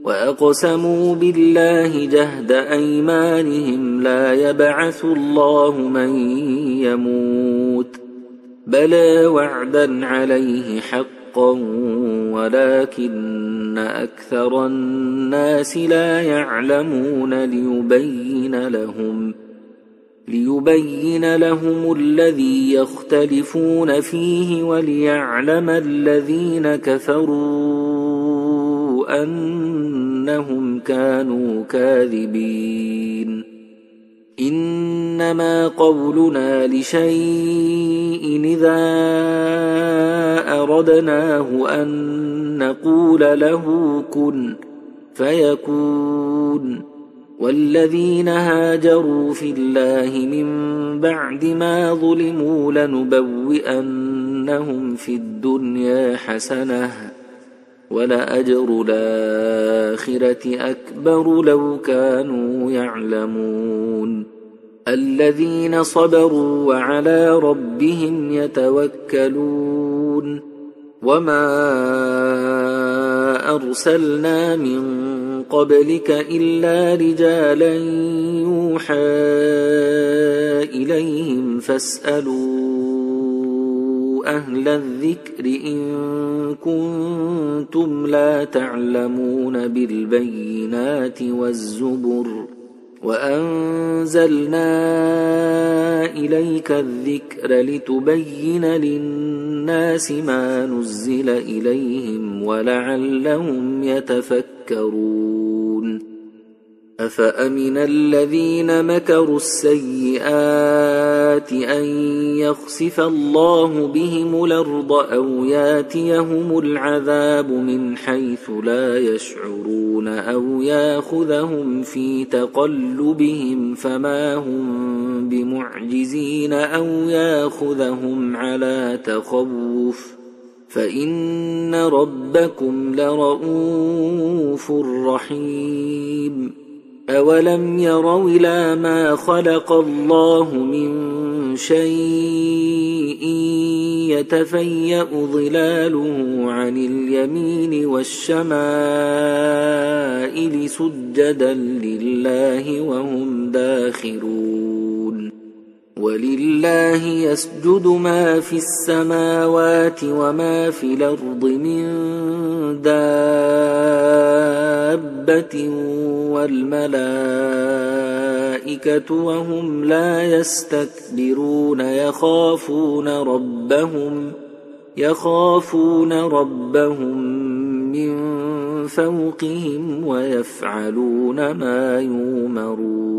وأقسموا بالله جهد أيمانهم لا يبعث الله من يموت بلى وعدا عليه حقا ولكن أكثر الناس لا يعلمون ليبين لهم الذي يختلفون فيه وليعلم الذين كفروا أنهم كانوا كاذبين إنما قولنا لشيء إذا أردناه أن نقول له كن فيكون والذين هاجروا في الله من بعد ما ظلموا لنبوئنهم في الدنيا حسنة ولأجر الآخرة أكبر لو كانوا يعلمون الذين صبروا وعلى ربهم يتوكلون وما أرسلنا من قبلك إلا رجالا يوحى إليهم فاسألوا أهل الذكر إن كنتم لا تعلمون بالبينات والزبر وأنزلنا إليك الذكر لتبين للناس ما نزل إليهم ولعلهم يتفكرون أفأمن الذين مكروا السيئات أن يخسف الله بهم الأرض أو ياتيهم العذاب من حيث لا يشعرون أو ياخذهم في تقلبهم فما هم بمعجزين أو ياخذهم على تخوف فإن ربكم لرؤوف رحيم أولم يروا إلى ما خلق الله من شيء يتفيأ ظلاله عن اليمين والشمائل سجدا لله وهم داخرون ولله يسجد ما في السماوات وما في الأرض من دابة والملائكة وهم لا يستكبرون يخافون ربهم من فوقهم ويفعلون ما يؤمرون